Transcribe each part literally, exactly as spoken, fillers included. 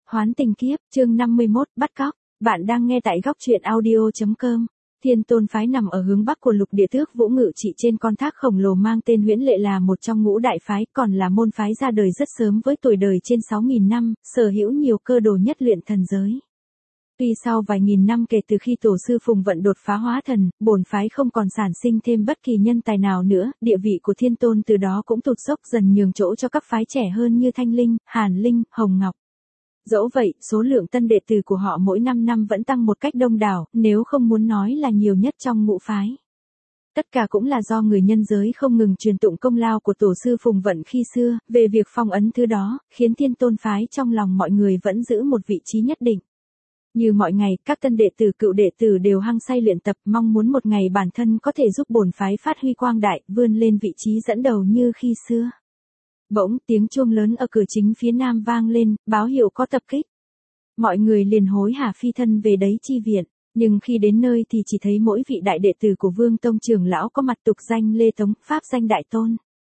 Hoán tình kiếp, chương năm mươi mốt, bắt cóc. Bạn đang nghe tại góc truyện audio chấm com. Thiên Tôn phái nằm ở hướng bắc của lục địa tước Vũ ngự trị trên con thác khổng lồ mang tên Huyễn Lệ, là một trong ngũ đại phái, còn là môn phái ra đời rất sớm với tuổi đời trên sáu nghìn năm, sở hữu nhiều cơ đồ nhất luyện thần giới. Tuy sau vài nghìn năm kể từ khi tổ sư Phùng Vận đột phá hóa thần, bổn phái không còn sản sinh thêm bất kỳ nhân tài nào nữa, địa vị của Thiên Tôn từ đó cũng tụt dốc, dần nhường chỗ cho các phái trẻ hơn như Thanh Linh, Hàn Linh, Hồng Ngọc. Dẫu vậy, số lượng tân đệ tử của họ mỗi năm năm vẫn tăng một cách đông đảo, nếu không muốn nói là nhiều nhất trong ngũ phái. Tất cả cũng là do người nhân giới không ngừng truyền tụng công lao của tổ sư Phùng Vận khi xưa, về việc phong ấn thứ đó, khiến Thiên Tôn phái trong lòng mọi người vẫn giữ một vị trí nhất định. Như mọi ngày, các tân đệ tử cựu đệ tử đều hăng say luyện tập, mong muốn một ngày bản thân có thể giúp bổn phái phát huy quang đại, vươn lên vị trí dẫn đầu như khi xưa. Bỗng, tiếng chuông lớn ở cửa chính phía nam vang lên, báo hiệu có tập kích. Mọi người liền hối hả phi thân về đấy chi viện, nhưng khi đến nơi thì chỉ thấy mỗi vị đại đệ tử của Vương Tông trưởng lão có mặt tục danh Lê Tống, pháp danh Đại Tôn.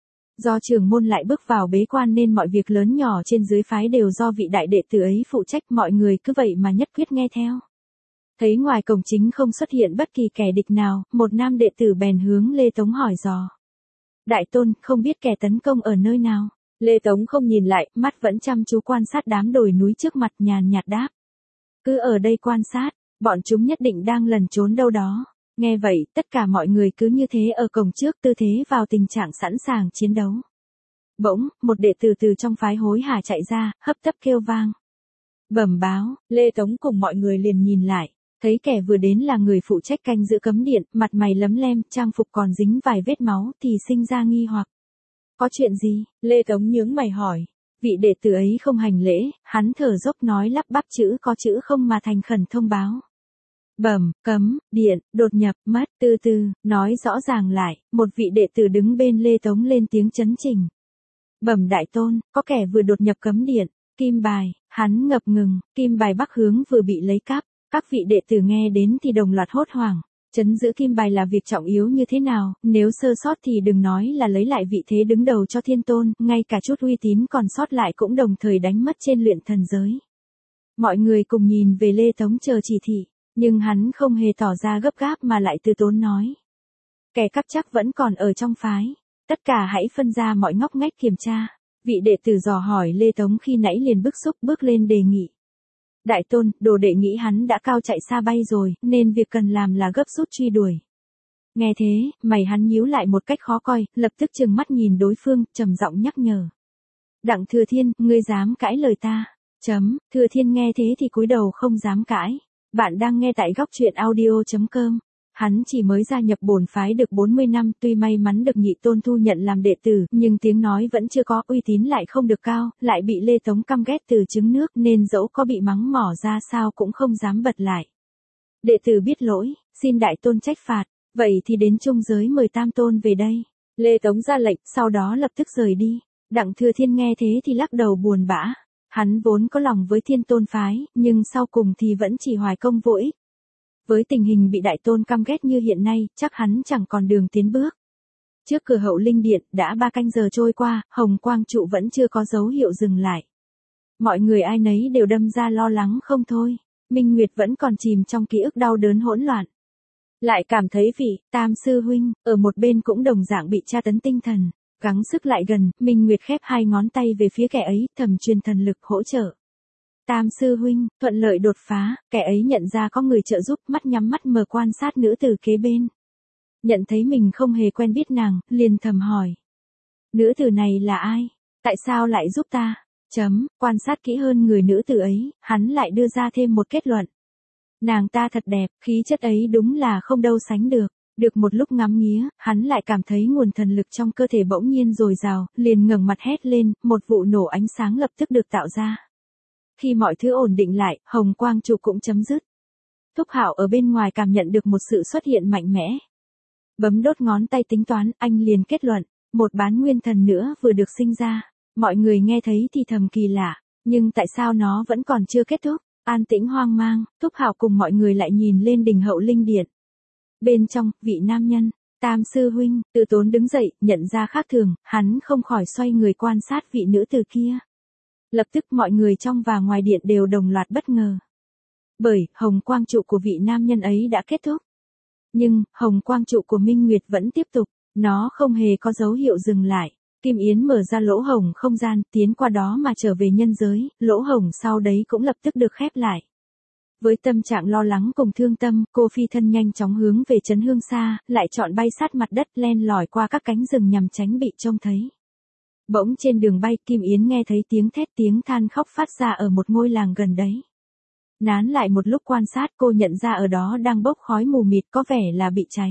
Do trưởng môn lại bước vào bế quan nên mọi việc lớn nhỏ trên dưới phái đều do vị đại đệ tử ấy phụ trách, mọi người cứ vậy mà nhất quyết nghe theo. Thấy ngoài cổng chính không xuất hiện bất kỳ kẻ địch nào, một nam đệ tử bèn hướng Lê Tống hỏi dò. Đại Tôn, không biết kẻ tấn công ở nơi nào? Lê Tống không nhìn lại, mắt vẫn chăm chú quan sát đám đồi núi trước mặt, nhàn nhạt đáp. Cứ ở đây quan sát, bọn chúng nhất định đang lẩn trốn đâu đó. Nghe vậy, tất cả mọi người cứ như thế ở cổng trước, tư thế vào tình trạng sẵn sàng chiến đấu. Bỗng, một đệ tử từ trong phái hối hả chạy ra, hấp tấp kêu vang. Bẩm báo, Lê Tống cùng mọi người liền nhìn lại. Thấy kẻ vừa đến là người phụ trách canh giữ cấm điện, mặt mày lấm lem, trang phục còn dính vài vết máu, thì sinh ra nghi hoặc. Có chuyện gì? Lê Tống nhướng mày hỏi. Vị đệ tử ấy không hành lễ, hắn thở dốc nói lắp bắp chữ có chữ không mà thành khẩn thông báo. Bẩm, cấm, điện, đột nhập, mất, từ từ, nói rõ ràng lại, một vị đệ tử đứng bên Lê Tống lên tiếng chấn chỉnh. Bẩm Đại Tôn, có kẻ vừa đột nhập cấm điện, Kim Bài, hắn ngập ngừng, Kim Bài Bắc hướng vừa bị lấy cắp. Các vị đệ tử nghe đến thì đồng loạt hốt hoảng, trấn giữ Kim Bài là việc trọng yếu như thế nào, nếu sơ sót thì đừng nói là lấy lại vị thế đứng đầu cho Thiên Tôn, ngay cả chút uy tín còn sót lại cũng đồng thời đánh mất trên luyện thần giới. Mọi người cùng nhìn về Lê Tống chờ chỉ thị, nhưng hắn không hề tỏ ra gấp gáp mà lại từ tốn nói. Kẻ cắp chắc vẫn còn ở trong phái, tất cả hãy phân ra mọi ngóc ngách kiểm tra. Vị đệ tử dò hỏi Lê Tống khi nãy liền bức xúc bước lên đề nghị. Đại Tôn, đồ đệ nghĩ hắn đã cao chạy xa bay rồi, nên việc cần làm là gấp rút truy đuổi. Nghe thế, mày hắn nhíu lại một cách khó coi, lập tức trừng mắt nhìn đối phương, trầm giọng nhắc nhở. Đặng Thừa Thiên, ngươi dám cãi lời ta? Chấm, Thừa Thiên nghe thế thì cúi đầu không dám cãi. Bạn đang nghe tại góc truyện audio chấm com. Hắn chỉ mới gia nhập bổn phái được bốn mươi năm, tuy may mắn được Nhị Tôn thu nhận làm đệ tử, nhưng tiếng nói vẫn chưa có, uy tín lại không được cao, lại bị Lê Tống căm ghét từ trứng nước nên dẫu có bị mắng mỏ ra sao cũng không dám bật lại. Đệ tử biết lỗi, xin Đại Tôn trách phạt, vậy thì đến trung giới mời Tam Tôn về đây. Lê Tống ra lệnh, sau đó lập tức rời đi. Đặng Thừa Thiên nghe thế thì lắc đầu buồn bã. Hắn vốn có lòng với Thiên Tôn phái, nhưng sau cùng thì vẫn chỉ hoài công vô ích. Với tình hình bị Đại Tôn căm ghét như hiện nay, chắc hắn chẳng còn đường tiến bước. Trước cửa hậu linh điện, đã ba canh giờ trôi qua, hồng quang trụ vẫn chưa có dấu hiệu dừng lại. Mọi người ai nấy đều đâm ra lo lắng không thôi. Minh Nguyệt vẫn còn chìm trong ký ức đau đớn hỗn loạn. Lại cảm thấy vị Tam sư huynh ở một bên cũng đồng dạng bị tra tấn tinh thần. Gắng sức lại gần, Minh Nguyệt khép hai ngón tay về phía kẻ ấy, thầm truyền thần lực hỗ trợ. Tam sư huynh, thuận lợi đột phá, kẻ ấy nhận ra có người trợ giúp, mắt nhắm mắt mờ quan sát nữ tử kế bên. Nhận thấy mình không hề quen biết nàng, liền thầm hỏi. Nữ tử này là ai? Tại sao lại giúp ta? Chấm, quan sát kỹ hơn người nữ tử ấy, hắn lại đưa ra thêm một kết luận. Nàng ta thật đẹp, khí chất ấy đúng là không đâu sánh được. Được một lúc ngắm nghía, hắn lại cảm thấy nguồn thần lực trong cơ thể bỗng nhiên dồi dào, liền ngẩng mặt hét lên, một vụ nổ ánh sáng lập tức được tạo ra. Khi mọi thứ ổn định lại, hồng quang trụ cũng chấm dứt. Thúc Hạo ở bên ngoài cảm nhận được một sự xuất hiện mạnh mẽ. Bấm đốt ngón tay tính toán, anh liền kết luận, một bán nguyên thần nữa vừa được sinh ra. Mọi người nghe thấy thì thầm kỳ lạ, nhưng tại sao nó vẫn còn chưa kết thúc? An tĩnh hoang mang, Thúc Hạo cùng mọi người lại nhìn lên đỉnh hậu linh điện. Bên trong, vị nam nhân, Tam sư huynh, Từ Tốn đứng dậy, nhận ra khác thường, hắn không khỏi xoay người quan sát vị nữ tử kia. Lập tức mọi người trong và ngoài điện đều đồng loạt bất ngờ. Bởi, hồng quang trụ của vị nam nhân ấy đã kết thúc. Nhưng, hồng quang trụ của Minh Nguyệt vẫn tiếp tục, nó không hề có dấu hiệu dừng lại. Kim Yến mở ra lỗ hổng không gian, tiến qua đó mà trở về nhân giới, lỗ hổng sau đấy cũng lập tức được khép lại. Với tâm trạng lo lắng cùng thương tâm, cô phi thân nhanh chóng hướng về Trấn Hương Sa, lại chọn bay sát mặt đất len lỏi qua các cánh rừng nhằm tránh bị trông thấy. Bỗng trên đường bay, Kim Yến nghe thấy tiếng thét tiếng than khóc phát ra ở một ngôi làng gần đấy. Nán lại một lúc quan sát, cô nhận ra ở đó đang bốc khói mù mịt, có vẻ là bị cháy.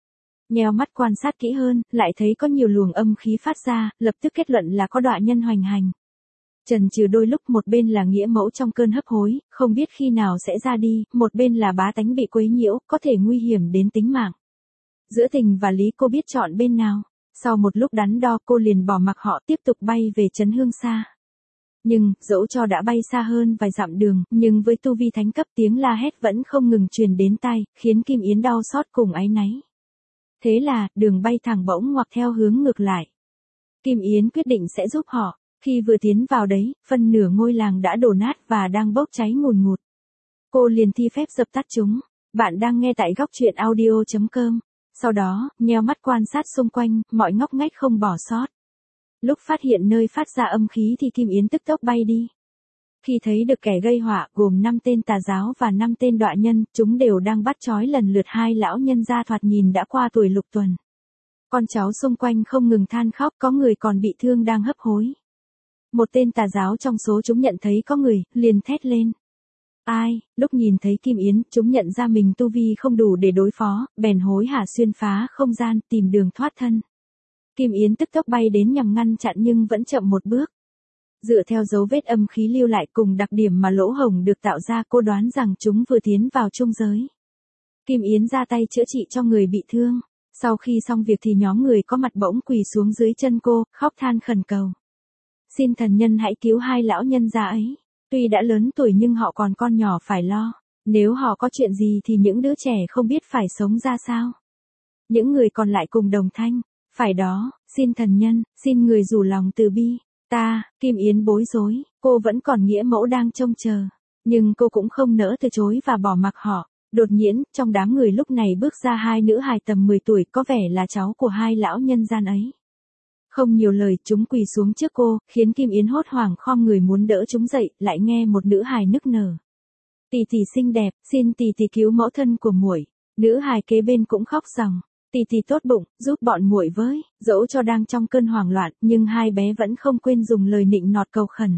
Nheo mắt quan sát kỹ hơn, lại thấy có nhiều luồng âm khí phát ra, lập tức kết luận là có đọa nhân hoành hành. Chần chừ đôi lúc, một bên là nghĩa mẫu trong cơn hấp hối, không biết khi nào sẽ ra đi, một bên là bá tánh bị quấy nhiễu, có thể nguy hiểm đến tính mạng. Giữa tình và lý cô biết chọn bên nào. Sau một lúc đắn đo, cô liền bỏ mặc họ tiếp tục bay về Trấn Hương Sa. Nhưng, dẫu cho đã bay xa hơn vài dặm đường, nhưng với tu vi thánh cấp, tiếng la hét vẫn không ngừng truyền đến tai, khiến Kim Yến đau xót cùng áy náy. Thế là, đường bay thẳng bỗng ngoặc theo hướng ngược lại. Kim Yến quyết định sẽ giúp họ. Khi vừa tiến vào đấy, phân nửa ngôi làng đã đổ nát và đang bốc cháy ngùn ngụt. Cô liền thi phép dập tắt chúng. Bạn đang nghe tại góc truyện audio chấm com. Sau đó, nheo mắt quan sát xung quanh, mọi ngóc ngách không bỏ sót. Lúc phát hiện nơi phát ra âm khí thì Kim Yến tức tốc bay đi. Khi thấy được kẻ gây họa, gồm năm tên tà giáo và năm tên đọa nhân, chúng đều đang bắt trói lần lượt hai lão nhân gia thoạt nhìn đã qua tuổi lục tuần. Con cháu xung quanh không ngừng than khóc, có người còn bị thương đang hấp hối. Một tên tà giáo trong số chúng nhận thấy có người, liền thét lên. Ai, lúc nhìn thấy Kim Yến, chúng nhận ra mình tu vi không đủ để đối phó, bèn hối hả xuyên phá không gian, tìm đường thoát thân. Kim Yến tức tốc bay đến nhằm ngăn chặn nhưng vẫn chậm một bước. Dựa theo dấu vết âm khí lưu lại cùng đặc điểm mà lỗ hổng được tạo ra, cô đoán rằng chúng vừa tiến vào trung giới. Kim Yến ra tay chữa trị cho người bị thương. Sau khi xong việc thì nhóm người có mặt bỗng quỳ xuống dưới chân cô, khóc than khẩn cầu. Xin thần nhân hãy cứu hai lão nhân gia ấy. Tuy đã lớn tuổi nhưng họ còn con nhỏ phải lo. Nếu họ có chuyện gì thì những đứa trẻ không biết phải sống ra sao. Những người còn lại cùng đồng thanh. Phải đó, xin thần nhân, xin người rủ lòng từ bi. Ta, Kim Yến bối rối, cô vẫn còn nghĩa mẫu đang trông chờ. Nhưng cô cũng không nỡ từ chối và bỏ mặc họ. Đột nhiên, trong đám người lúc này bước ra hai nữ hài tầm mười tuổi, có vẻ là cháu của hai lão nhân gian ấy. Không nhiều lời, chúng quỳ xuống trước cô, khiến Kim Yến hốt hoảng khom người muốn đỡ chúng dậy, lại nghe một nữ hài nức nở. Tỷ tỷ xinh đẹp, xin tỷ tỷ cứu mẫu thân của muội. Nữ hài kế bên cũng khóc rằng, tỷ tỷ tốt bụng, giúp bọn muội với. Dẫu cho đang trong cơn hoảng loạn, nhưng hai bé vẫn không quên dùng lời nịnh nọt cầu khẩn.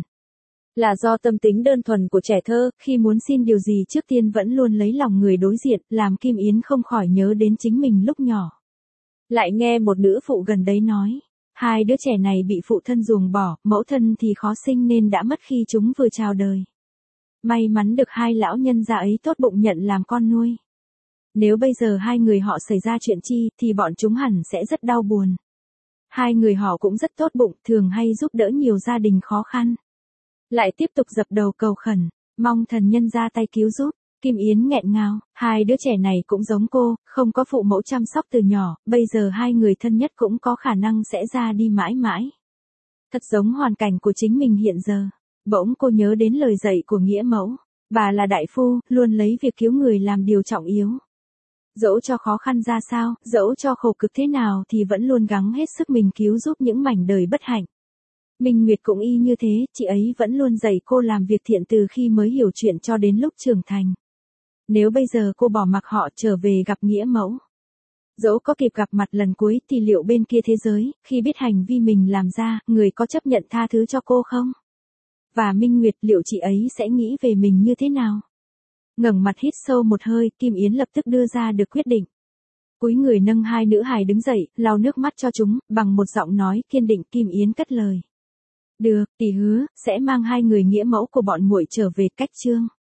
Là do tâm tính đơn thuần của trẻ thơ, khi muốn xin điều gì trước tiên vẫn luôn lấy lòng người đối diện, làm Kim Yến không khỏi nhớ đến chính mình lúc nhỏ. Lại nghe một nữ phụ gần đấy nói, hai đứa trẻ này bị phụ thân ruồng bỏ, mẫu thân thì khó sinh nên đã mất khi chúng vừa chào đời. May mắn được hai lão nhân gia ấy tốt bụng nhận làm con nuôi. Nếu bây giờ hai người họ xảy ra chuyện chi, thì bọn chúng hẳn sẽ rất đau buồn. Hai người họ cũng rất tốt bụng, thường hay giúp đỡ nhiều gia đình khó khăn. Lại tiếp tục dập đầu cầu khẩn, mong thần nhân ra tay cứu giúp. Kim Yến nghẹn ngào, hai đứa trẻ này cũng giống cô, không có phụ mẫu chăm sóc từ nhỏ, bây giờ hai người thân nhất cũng có khả năng sẽ ra đi mãi mãi. Thật giống hoàn cảnh của chính mình hiện giờ. Bỗng cô nhớ đến lời dạy của nghĩa mẫu, bà là đại phu, luôn lấy việc cứu người làm điều trọng yếu. Dẫu cho khó khăn ra sao, dẫu cho khổ cực thế nào thì vẫn luôn gắng hết sức mình cứu giúp những mảnh đời bất hạnh. Minh Nguyệt cũng y như thế, chị ấy vẫn luôn dạy cô làm việc thiện từ khi mới hiểu chuyện cho đến lúc trưởng thành. Nếu bây giờ cô bỏ mặc họ trở về gặp nghĩa mẫu, dẫu có kịp gặp mặt lần cuối thì liệu bên kia thế giới, khi biết hành vi mình làm ra, người có chấp nhận tha thứ cho cô không? Và Minh Nguyệt liệu chị ấy sẽ nghĩ về mình như thế nào? Ngẩng mặt hít sâu một hơi, Kim Yến lập tức đưa ra được quyết định. Cúi người nâng hai nữ hài đứng dậy, lau nước mắt cho chúng, bằng một giọng nói kiên định Kim Yến cất lời. Được, tỷ hứa, sẽ mang hai người nghĩa mẫu của bọn muội trở về cách chương.